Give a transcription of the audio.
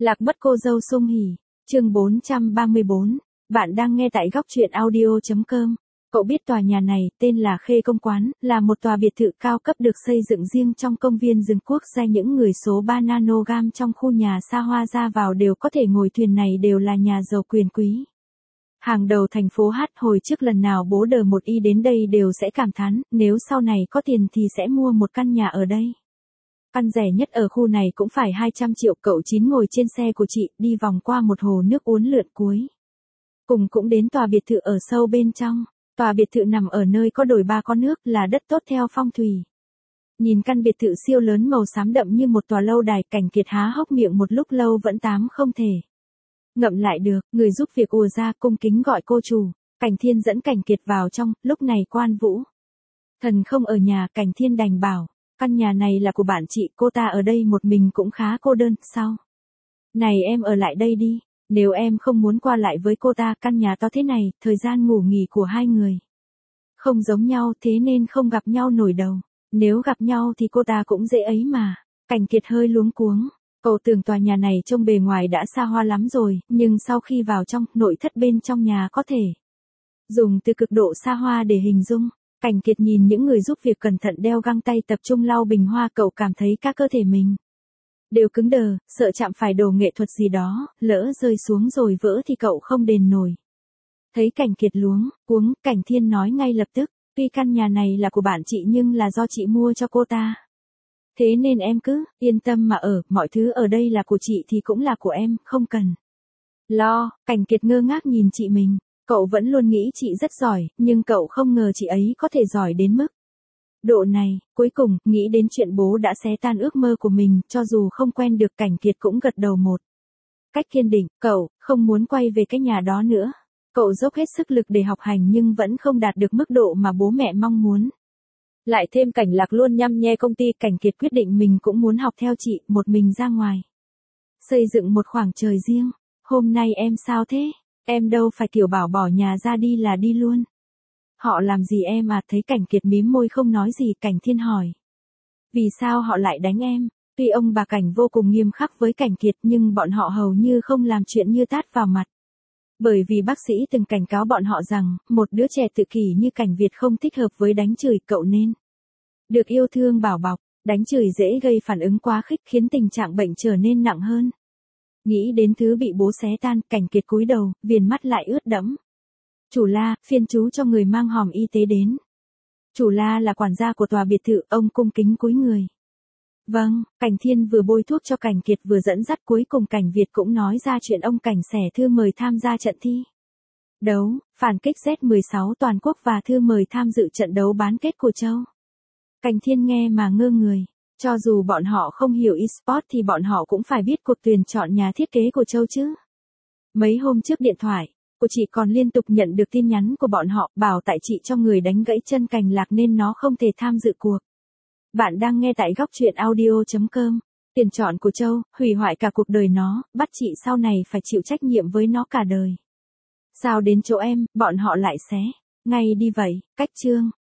Lạc mất cô dâu sung hỉ, chương 434, bạn đang nghe tại góc truyện audio.com. Cậu biết tòa nhà này, tên là Khê Công Quán, là một tòa biệt thự cao cấp được xây dựng riêng trong công viên rừng quốc gia. Những người số 3 nanogam trong khu nhà xa hoa ra vào đều có thể ngồi thuyền này, đều là nhà giàu quyền quý. Hàng đầu thành phố H. Hồi trước lần nào bố đờ một y đến đây đều sẽ cảm thán, nếu sau này có tiền thì sẽ mua một căn nhà ở đây. Căn rẻ nhất ở khu này cũng phải 200 triệu. Cậu Chín ngồi trên xe của chị, đi vòng qua một hồ nước uốn lượn cuối. Cùng cũng đến tòa biệt thự ở sâu bên trong. Tòa biệt thự nằm ở nơi có đồi ba có nước, là đất tốt theo phong thủy. Nhìn căn biệt thự siêu lớn màu xám đậm như một tòa lâu đài, Cảnh Kiệt há hốc miệng một lúc lâu vẫn tám không thể ngậm lại được. Người giúp việc ùa ra cung kính gọi cô chủ. Cảnh Thiên dẫn Cảnh Kiệt vào trong. Lúc này Quan Vũ Thần không ở nhà, Cảnh Thiên đành bảo, căn nhà này là của bạn chị, cô ta ở đây một mình cũng khá cô đơn. Sao? Này em ở lại đây đi, nếu em không muốn qua lại với cô ta. Căn nhà to thế này, thời gian ngủ nghỉ của hai người không giống nhau, thế nên không gặp nhau nổi đầu. Nếu gặp nhau thì cô ta cũng dễ ấy mà. Cảnh Kiệt hơi luống cuống. Cậu tưởng tòa nhà này trông bề ngoài đã xa hoa lắm rồi, nhưng sau khi vào trong, nội thất bên trong nhà có thể dùng từ cực độ xa hoa để hình dung. Cảnh Kiệt nhìn những người giúp việc cẩn thận đeo găng tay tập trung lau bình hoa, cậu cảm thấy các cơ thể mình đều cứng đờ, sợ chạm phải đồ nghệ thuật gì đó, lỡ rơi xuống rồi vỡ thì cậu không đền nổi. Thấy Cảnh Kiệt luống cuống, Cảnh Thiên nói ngay lập tức, tuy căn nhà này là của bạn chị nhưng là do chị mua cho cô ta. Thế nên em cứ yên tâm mà ở, mọi thứ ở đây là của chị thì cũng là của em, không cần lo. Cảnh Kiệt ngơ ngác nhìn chị mình. Cậu vẫn luôn nghĩ chị rất giỏi, nhưng cậu không ngờ chị ấy có thể giỏi đến mức độ này. Cuối cùng, nghĩ đến chuyện bố đã xé tan ước mơ của mình, cho dù không quen được, Cảnh Kiệt cũng gật đầu một cách kiên định. Cậu không muốn quay về cái nhà đó nữa. Cậu dốc hết sức lực để học hành nhưng vẫn không đạt được mức độ mà bố mẹ mong muốn. Lại thêm Cảnh Lạc luôn nhăm nhe công ty, Cảnh Kiệt quyết định mình cũng muốn học theo chị, một mình ra ngoài xây dựng một khoảng trời riêng. Hôm nay em sao thế? Em đâu phải kiểu bảo bỏ nhà ra đi là đi luôn. Họ làm gì em à? Thấy Cảnh Kiệt mím môi không nói gì, Cảnh Thiên hỏi, vì sao họ lại đánh em? Tuy ông bà Cảnh vô cùng nghiêm khắc với Cảnh Kiệt nhưng bọn họ hầu như không làm chuyện như tát vào mặt. Bởi vì bác sĩ từng cảnh cáo bọn họ rằng, một đứa trẻ tự kỷ như Cảnh Việt không thích hợp với đánh chửi. Cậu nên được yêu thương bảo bọc. Đánh chửi dễ gây phản ứng quá khích, khiến tình trạng bệnh trở nên nặng hơn. Nghĩ đến thứ bị bố xé tan, Cảnh Kiệt cúi đầu, viền mắt lại ướt đẫm. Chủ La, phiên chú cho người mang hòm y tế đến. Chủ La là quản gia của tòa biệt thự, ông cung kính cúi người. Vâng. Cảnh Thiên vừa bôi thuốc cho Cảnh Kiệt vừa dẫn dắt. Cuối cùng Cảnh Việt cũng nói ra chuyện ông Cảnh xẻ thư mời tham gia trận thi đấu phản kích Z16 toàn quốc và thư mời tham dự trận đấu bán kết của châu. Cảnh Thiên nghe mà ngơ người. Cho dù bọn họ không hiểu eSport thì bọn họ cũng phải biết cuộc tuyển chọn nhà thiết kế của châu chứ. Mấy hôm trước điện thoại của chị còn liên tục nhận được tin nhắn của bọn họ, bảo tại chị cho người đánh gãy chân Cảnh Lạc nên nó không thể tham dự cuộc. Bạn đang nghe tại góc truyện audio.com. Tuyển chọn của châu, hủy hoại cả cuộc đời nó, bắt chị sau này phải chịu trách nhiệm với nó cả đời. Sao đến chỗ em, bọn họ lại xé ngay đi vậy? Cách chương